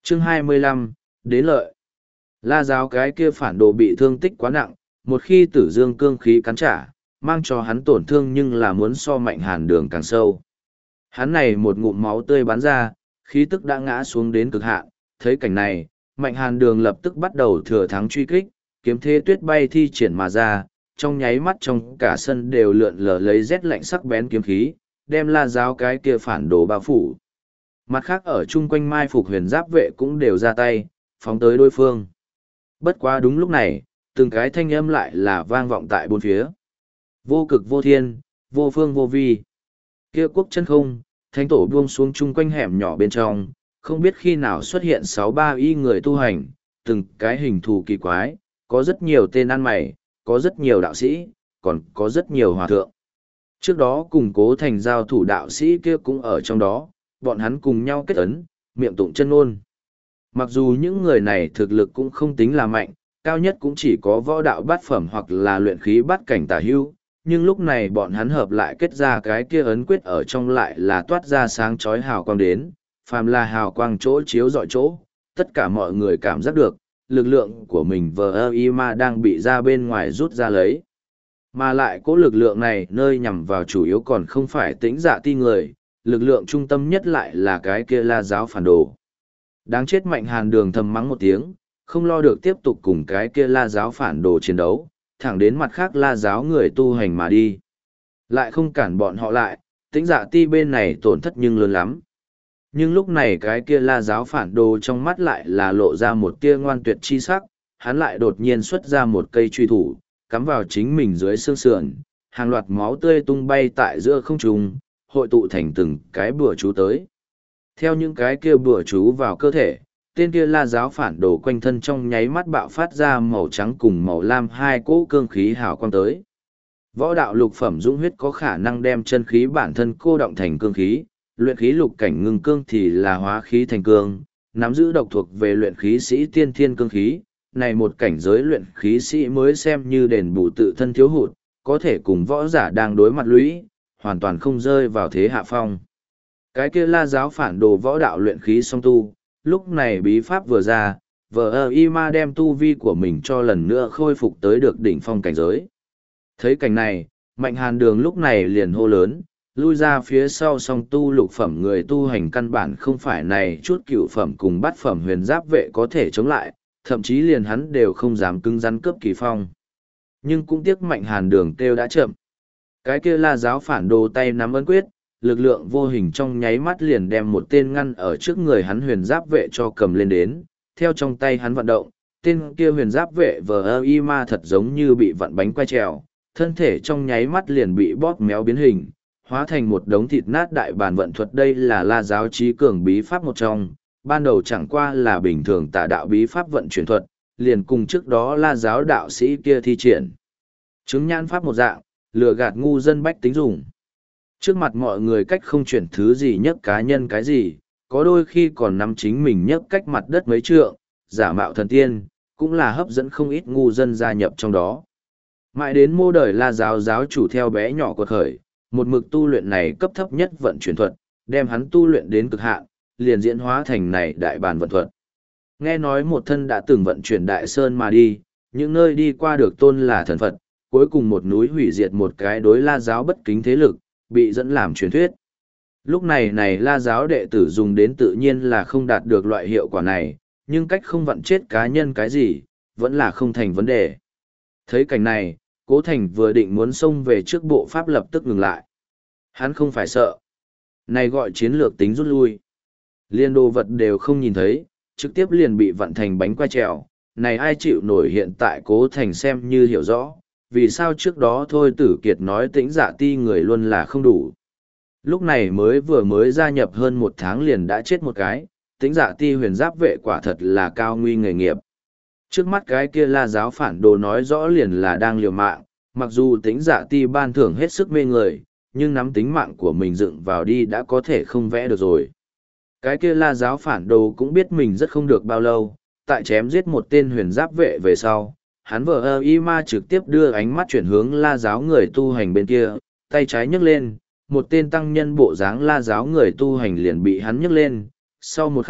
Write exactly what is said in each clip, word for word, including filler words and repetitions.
Chương hai mươi lăm, đến lợi. La giáo cái kia phản đồ bị thương tích quá nặng, một khi tử dương cương khí cắn trả, mang cho hắn tổn thương nhưng là muốn so mạnh hàn đường càng sâu. Hắn này một ngụm máu tươi bắn ra, khí tức đã ngã xuống đến cực hạn, thấy cảnh này, mạnh hàn đường lập tức bắt đầu thừa thắng truy kích, kiếm thế tuyết bay thi triển mà ra, trong nháy mắt trong cả sân đều lượn lờ lấy rét lạnh sắc bén kiếm khí, đem la giáo cái kia phản đồ bao phủ. Mặt khác ở chung quanh mai phục huyền giáp vệ cũng đều ra tay, phóng tới đối phương. Bất quá đúng lúc này, từng cái thanh âm lại là vang vọng tại bốn phía. Vô cực vô thiên, vô phương vô vi. Kia quốc chân không, thánh tổ buông xuống chung quanh hẻm nhỏ bên trong, không biết khi nào xuất hiện sáu ba y người tu hành, từng cái hình thù kỳ quái, có rất nhiều tên ăn mày, có rất nhiều đạo sĩ, còn có rất nhiều hòa thượng. Trước đó cùng cố thành giao thủ đạo sĩ kia cũng ở trong đó, bọn hắn cùng nhau kết ấn, miệng tụng chân ngôn. Mặc dù những người này thực lực cũng không tính là mạnh, cao nhất cũng chỉ có võ đạo bát phẩm hoặc là luyện khí bát cảnh tả hưu, nhưng lúc này bọn hắn hợp lại kết ra cái kia ấn quyết ở trong lại là toát ra sáng chói hào quang đến, phàm là hào quang chỗ chiếu dọi chỗ, tất cả mọi người cảm giác được, lực lượng của mình vờ ơ y ma đang bị ra bên ngoài rút ra lấy. Mà lại cố lực lượng này nơi nhằm vào chủ yếu còn không phải tĩnh dạ ti người, lực lượng trung tâm nhất lại là cái kia la giáo phản đồ. Đáng chết mạnh hàn đường thầm mắng một tiếng, không lo được tiếp tục cùng cái kia la giáo phản đồ chiến đấu, thẳng đến mặt khác la giáo người tu hành mà đi. Lại không cản bọn họ lại, tĩnh dạ ti bên này tổn thất nhưng lớn lắm. Nhưng lúc này cái kia la giáo phản đồ trong mắt lại là lộ ra một tia ngoan tuyệt chi sắc, hắn lại đột nhiên xuất ra một cây truy thủ, cắm vào chính mình dưới xương sườn, hàng loạt máu tươi tung bay tại giữa không trung, hội tụ thành từng cái bùa chú tới. Theo những cái kia bùa chú vào cơ thể, tên kia la giáo phản đồ quanh thân trong nháy mắt bạo phát ra màu trắng cùng màu lam hai cỗ cương khí hào quang tới. Võ đạo lục phẩm dũng huyết có khả năng đem chân khí bản thân cô động thành cương khí, luyện khí lục cảnh ngưng cương thì là hóa khí thành cương, nắm giữ độc thuộc về luyện khí sĩ tiên thiên cương khí, này một cảnh giới luyện khí sĩ mới xem như đền bù tự thân thiếu hụt, có thể cùng võ giả đang đối mặt lũy, hoàn toàn không rơi vào thế hạ phong. Cái kia la giáo phản đồ võ đạo luyện khí song tu, lúc này bí pháp vừa ra, vờ ơ y ma đem tu vi của mình cho lần nữa khôi phục tới được đỉnh phong cảnh giới. Thấy cảnh này, mạnh hàn đường lúc này liền hô lớn, lui ra phía sau song tu lục phẩm người tu hành căn bản không phải này chút cựu phẩm cùng bát phẩm huyền giáp vệ có thể chống lại, thậm chí liền hắn đều không dám cứng rắn cướp kỳ phong. Nhưng cũng tiếc mạnh hàn đường kêu đã chậm. Cái kia la giáo phản đồ tay nắm ấn quyết, lực lượng vô hình trong nháy mắt liền đem một tên ngăn ở trước người hắn huyền giáp vệ cho cầm lên đến, theo trong tay hắn vận động, tên kia huyền giáp vệ vờ ơ y ma thật giống như bị vặn bánh quay trèo, thân thể trong nháy mắt liền bị bóp méo biến hình, hóa thành một đống thịt nát đại bàn vận thuật. Đây là la giáo trí cường bí pháp một trong, ban đầu chẳng qua là bình thường tả đạo bí pháp vận chuyển thuật, liền cùng trước đó la giáo đạo sĩ kia thi triển. Chứng nhãn pháp một dạng, lừa gạt ngu dân bách tính dùng. Trước mặt mọi người cách không chuyển thứ gì nhất cá nhân cái gì, có đôi khi còn nắm chính mình nhất cách mặt đất mấy trượng, giả mạo thần tiên, cũng là hấp dẫn không ít ngu dân gia nhập trong đó. Mãi đến mô đời la giáo giáo chủ theo bé nhỏ quật khởi, một mực tu luyện này cấp thấp nhất vận chuyển thuật, đem hắn tu luyện đến cực hạn, liền diễn hóa thành này đại bản vận thuật. Nghe nói một thân đã từng vận chuyển đại sơn mà đi, những nơi đi qua được tôn là thần Phật, cuối cùng một núi hủy diệt một cái đối la giáo bất kính thế lực, bị dẫn làm truyền thuyết. Lúc này này la giáo đệ tử dùng đến tự nhiên là không đạt được loại hiệu quả này, nhưng cách không vận chết cá nhân cái gì, vẫn là không thành vấn đề. Thấy cảnh này, Cố Thành vừa định muốn xông về trước bộ pháp lập tức ngừng lại. Hắn không phải sợ. Này gọi chiến lược tính rút lui. Liên đồ vật đều không nhìn thấy, trực tiếp liền bị vặn thành bánh quay trèo. Này ai chịu nổi hiện tại Cố Thành xem như hiểu rõ, vì sao trước đó thôi Tử Kiệt nói tĩnh dạ ti người luôn là không đủ. Lúc này mới vừa mới gia nhập hơn một tháng liền đã chết một cái, tĩnh dạ ti huyền giáp vệ quả thật là cao nguy nghề nghiệp. Trước mắt cái kia la giáo phản đồ nói rõ liền là đang liều mạng, mặc dù tĩnh dạ ti ban thưởng hết sức mê người, nhưng nắm tính mạng của mình dựng vào đi đã có thể không vẽ được rồi. Cái kia la giáo phản đồ cũng biết mình rất không được bao lâu, tại chém giết một tên huyền giáp vệ về sau, hắn vờ ơ y ma trực tiếp đưa ánh mắt chuyển hướng la giáo người tu hành bên kia, tay trái nhấc lên, một tên tăng nhân bộ dáng la giáo người tu hành liền bị hắn nhấc lên, sau một khắc,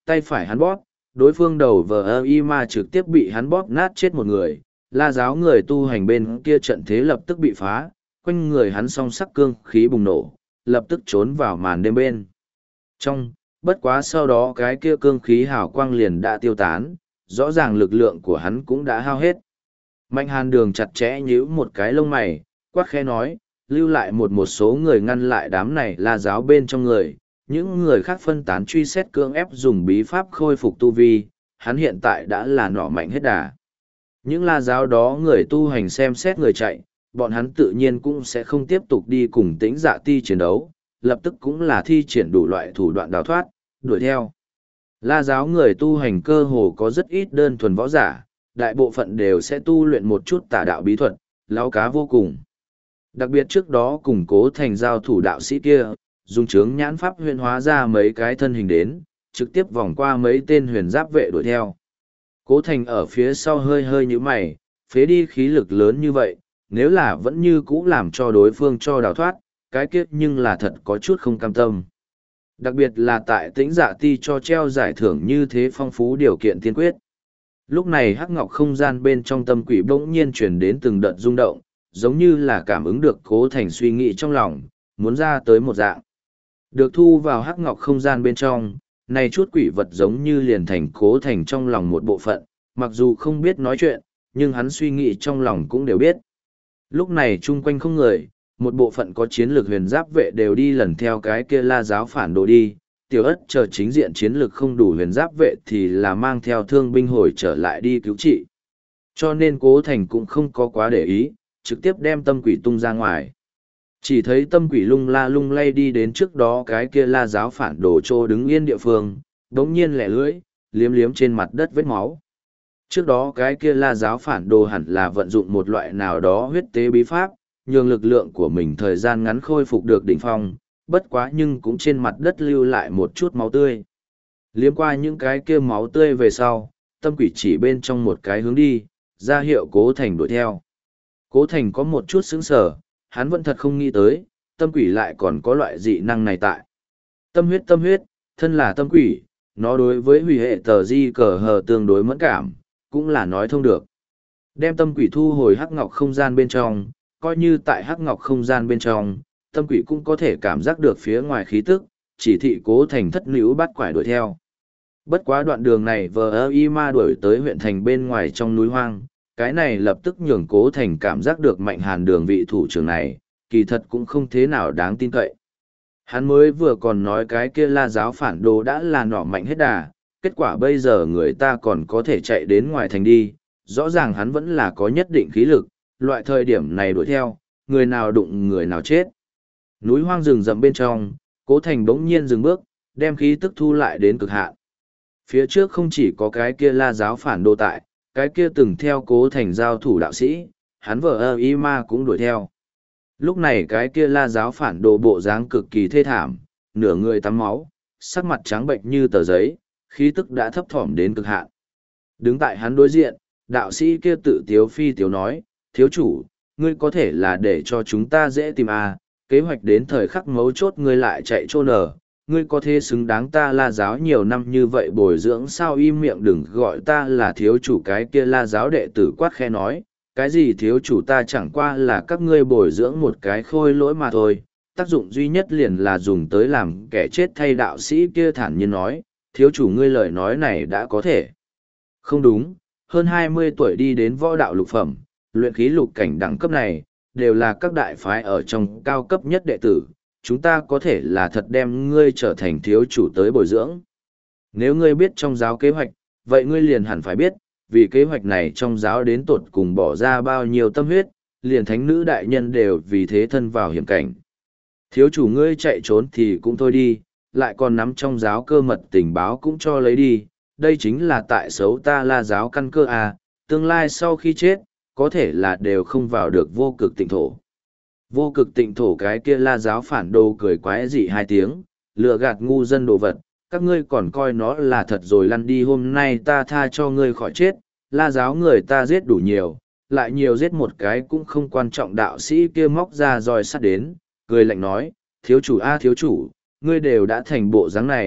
tay phải hắn bóp, đối phương đầu vờ ơ y ma trực tiếp bị hắn bóp nát chết một người, la giáo người tu hành bên kia trận thế lập tức bị phá, quanh người hắn song sắc cương khí bùng nổ, lập tức trốn vào màn đêm bên. Trong, bất quá sau đó cái kia cương khí hào quang liền đã tiêu tán, rõ ràng lực lượng của hắn cũng đã hao hết. Mạnh hàn đường chặt chẽ nhíu một cái lông mày, quát khẽ nói, lưu lại một một số người ngăn lại đám này la giáo bên trong người, những người khác phân tán truy xét cưỡng ép dùng bí pháp khôi phục tu vi, hắn hiện tại đã là nỏ mạnh hết đà. Những la giáo đó người tu hành xem xét người chạy, bọn hắn tự nhiên cũng sẽ không tiếp tục đi cùng tĩnh dạ ti chiến đấu, lập tức cũng là thi triển đủ loại thủ đoạn đào thoát, đuổi theo. La giáo người tu hành cơ hồ có rất ít đơn thuần võ giả, đại bộ phận đều sẽ tu luyện một chút tà đạo bí thuật, lão cá vô cùng. Đặc biệt trước đó cùng Cố Thành giao thủ đạo sĩ kia, dùng chướng nhãn pháp huyền hóa ra mấy cái thân hình đến, trực tiếp vòng qua mấy tên huyền giáp vệ đuổi theo. Cố Thành ở phía sau hơi hơi như mày, phế đi khí lực lớn như vậy, nếu là vẫn như cũ làm cho đối phương cho đào thoát, cái kiếp nhưng là thật có chút không cam tâm. Đặc biệt là tại tĩnh dạ ti cho treo giải thưởng như thế phong phú điều kiện tiên quyết. Lúc này hắc ngọc không gian bên trong tâm quỷ bỗng nhiên chuyển đến từng đợt rung động, giống như là cảm ứng được Cố Thành suy nghĩ trong lòng, muốn ra tới một dạng. Được thu vào hắc ngọc không gian bên trong, này chút quỷ vật giống như liền thành Cố Thành trong lòng một bộ phận, mặc dù không biết nói chuyện, nhưng hắn suy nghĩ trong lòng cũng đều biết. Lúc này chung quanh không người, một bộ phận có chiến lược huyền giáp vệ đều đi lần theo cái kia la giáo phản đồ đi, tiểu ất chờ chính diện chiến lược không đủ huyền giáp vệ thì là mang theo thương binh hồi trở lại đi cứu trị. Cho nên Cố Thành cũng không có quá để ý, trực tiếp đem tâm quỷ tung ra ngoài. Chỉ thấy tâm quỷ lung la lung lay đi đến trước đó cái kia la giáo phản đồ trô đứng yên địa phương, đống nhiên lẻ lưỡi, liếm liếm trên mặt đất vết máu. Trước đó cái kia la giáo phản đồ hẳn là vận dụng một loại nào đó huyết tế bí pháp, nhường lực lượng của mình thời gian ngắn khôi phục được đỉnh phong, bất quá nhưng cũng trên mặt đất lưu lại một chút máu tươi. Liếm qua những cái kia máu tươi về sau, tâm quỷ chỉ bên trong một cái hướng đi, ra hiệu Cố Thành đuổi theo. Cố Thành có một chút sững sờ, hắn vẫn thật không nghĩ tới, tâm quỷ lại còn có loại dị năng này tại. Tâm huyết tâm huyết, thân là tâm quỷ, nó đối với hủy hệ tờ di cờ hờ tương đối mẫn cảm, cũng là nói thông được. Đem tâm quỷ thu hồi hắc ngọc không gian bên trong, coi như tại hắc ngọc không gian bên trong, tâm quỷ cũng có thể cảm giác được phía ngoài khí tức, chỉ thị Cố Thành thất nữ bắt quải đuổi theo. Bất quá đoạn đường này vờ y ma đuổi tới huyện thành bên ngoài trong núi hoang, cái này lập tức nhường Cố Thành cảm giác được Mạnh Hàn đường vị thủ trưởng này, kỳ thật cũng không thế nào đáng tin cậy. Hắn mới vừa còn nói cái kia la giáo phản đồ đã là nỏ mạnh hết đà, kết quả bây giờ người ta còn có thể chạy đến ngoài thành đi, rõ ràng hắn vẫn là có nhất định khí lực, loại thời điểm này đuổi theo, người nào đụng người nào chết. Núi hoang rừng rậm bên trong, Cố Thành bỗng nhiên dừng bước, đem khí tức thu lại đến cực hạn. Phía trước không chỉ có cái kia la giáo phản đồ tại, cái kia từng theo Cố Thành giao thủ đạo sĩ, hắn vợ ơ y ma cũng đuổi theo. Lúc này cái kia la giáo phản đồ bộ dáng cực kỳ thê thảm, nửa người tắm máu, sắc mặt trắng bệnh như tờ giấy, khí tức đã thấp thỏm đến cực hạn. Đứng tại hắn đối diện, đạo sĩ kia tự tiếu phi tiếu nói, thiếu chủ, ngươi có thể là để cho chúng ta dễ tìm à, kế hoạch đến thời khắc mấu chốt ngươi lại chạy trôn nở, ngươi có thể xứng đáng ta la giáo nhiều năm như vậy bồi dưỡng sao im miệng đừng gọi ta là thiếu chủ. Cái kia la giáo đệ tử quát khe nói, cái gì thiếu chủ, ta chẳng qua là các ngươi bồi dưỡng một cái khôi lỗi mà thôi, tác dụng duy nhất liền là dùng tới làm kẻ chết thay. Đạo sĩ kia thản nhiên nói, thiếu chủ ngươi lời nói này đã có thể. Không đúng, hơn hai mươi tuổi đi đến võ đạo lục phẩm, luyện khí lục cảnh đẳng cấp này, đều là các đại phái ở trong cao cấp nhất đệ tử, chúng ta có thể là thật đem ngươi trở thành thiếu chủ tới bồi dưỡng. Nếu ngươi biết trong giáo kế hoạch, vậy ngươi liền hẳn phải biết, vì kế hoạch này trong giáo đến tột cùng bỏ ra bao nhiêu tâm huyết, liền thánh nữ đại nhân đều vì thế thân vào hiểm cảnh. Thiếu chủ ngươi chạy trốn thì cũng thôi đi, lại còn nắm trong giáo cơ mật tình báo cũng cho lấy đi, đây chính là tại xấu ta la giáo căn cơ à, tương lai sau khi chết, có thể là đều không vào được vô cực tịnh thổ. Vô cực tịnh thổ cái kia la giáo phản đồ cười quái dị hai tiếng, lừa gạt ngu dân đồ vật, các ngươi còn coi nó là thật rồi lăn đi, hôm nay ta tha cho ngươi khỏi chết, la giáo người ta giết đủ nhiều, lại nhiều giết một cái cũng không quan trọng. Đạo sĩ kia móc ra roi sắt đến, cười lạnh nói, thiếu chủ a thiếu chủ, ngươi đều đã thành bộ dáng này,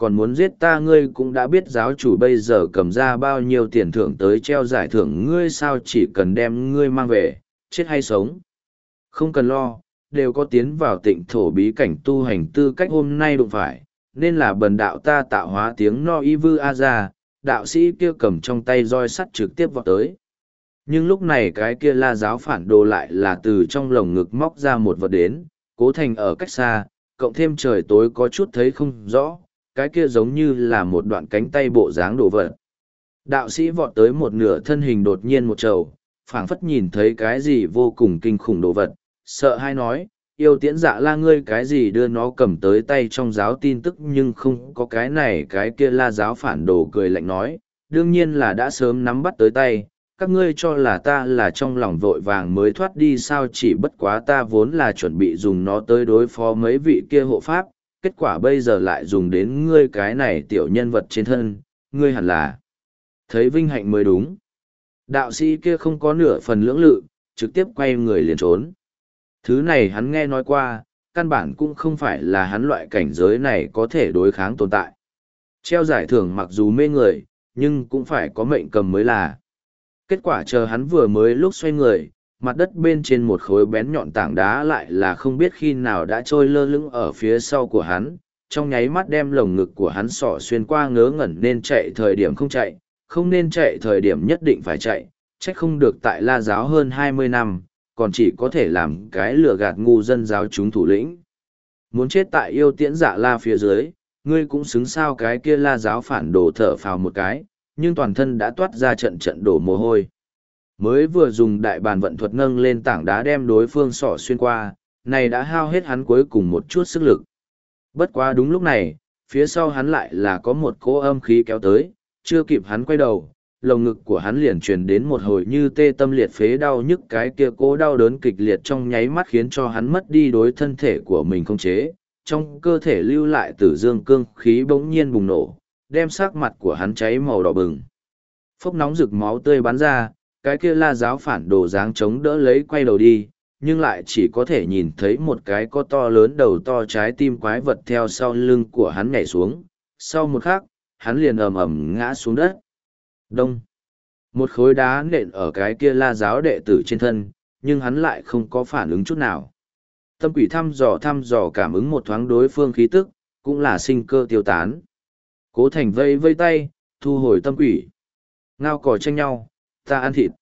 còn muốn giết ta ngươi cũng đã biết giáo chủ bây giờ cầm ra bao nhiêu tiền thưởng tới treo giải thưởng ngươi sao chỉ cần đem ngươi mang về, chết hay sống. Không cần lo, đều có tiến vào tịnh thổ bí cảnh tu hành tư cách hôm nay đụng phải, nên là bần đạo ta tạo hóa tiếng no y vư a ra, đạo sĩ kia cầm trong tay roi sắt trực tiếp vào tới. Nhưng lúc này cái kia la giáo phản đồ lại là từ trong lồng ngực móc ra một vật đến, Cố Thành ở cách xa, cộng thêm trời tối có chút thấy không rõ, cái kia giống như là một đoạn cánh tay bộ dáng đồ vật. Đạo sĩ vọt tới một nửa thân hình đột nhiên một trầu, phảng phất nhìn thấy cái gì vô cùng kinh khủng đồ vật, sợ hay nói, yêu tiễn dạ la ngươi cái gì đưa nó cầm tới tay trong giáo tin tức nhưng không có cái này cái kia la giáo phản đồ cười lạnh nói, đương nhiên là đã sớm nắm bắt tới tay, các ngươi cho là ta là trong lòng vội vàng mới thoát đi sao chỉ bất quá ta vốn là chuẩn bị dùng nó tới đối phó mấy vị kia hộ pháp, kết quả bây giờ lại dùng đến ngươi cái này tiểu nhân vật trên thân, ngươi hẳn là thấy vinh hạnh mới đúng. Đạo sĩ kia không có nửa phần lưỡng lự, trực tiếp quay người liền trốn. Thứ này hắn nghe nói qua, căn bản cũng không phải là hắn loại cảnh giới này có thể đối kháng tồn tại. Treo giải thưởng mặc dù mê người, nhưng cũng phải có mệnh cầm mới là. Kết quả chờ hắn vừa mới lúc xoay người, mặt đất bên trên một khối bén nhọn tảng đá lại là không biết khi nào đã trôi lơ lửng ở phía sau của hắn, trong nháy mắt đem lồng ngực của hắn sỏ xuyên qua ngớ ngẩn nên chạy thời điểm không chạy, không nên chạy thời điểm nhất định phải chạy, trách không được tại la giáo hơn hai mươi năm, còn chỉ có thể làm cái lừa gạt ngu dân giáo chúng thủ lĩnh. Muốn chết tại yêu tiễn dạ la phía dưới, ngươi cũng xứng sao cái kia la giáo phản đồ thở phào một cái, nhưng toàn thân đã toát ra trận trận đổ mồ hôi. Mới vừa dùng đại bàn vận thuật nâng lên tảng đá đem đối phương sỏ xuyên qua, này đã hao hết hắn cuối cùng một chút sức lực. Bất quá đúng lúc này, phía sau hắn lại là có một cỗ âm khí kéo tới, chưa kịp hắn quay đầu, lồng ngực của hắn liền truyền đến một hồi như tê tâm liệt phế đau nhức cái kia cố đau đớn kịch liệt trong nháy mắt khiến cho hắn mất đi đối thân thể của mình không chế, trong cơ thể lưu lại tử dương cương khí bỗng nhiên bùng nổ, đem sắc mặt của hắn cháy màu đỏ bừng. Phốc nóng rực máu tươi bắn ra, cái kia la giáo phản đồ dáng chống đỡ lấy quay đầu đi, nhưng lại chỉ có thể nhìn thấy một cái có to lớn đầu to trái tim quái vật theo sau lưng của hắn nhảy xuống, sau một khắc, hắn liền ầm ầm ngã xuống đất. Đông. Một khối đá nện ở cái kia la giáo đệ tử trên thân, nhưng hắn lại không có phản ứng chút nào. Tâm quỷ thăm dò thăm dò cảm ứng một thoáng đối phương khí tức, cũng là sinh cơ tiêu tán. Cố Thành vây vây tay, thu hồi tâm quỷ. Ngao cò tranh nhau, ta ăn thịt.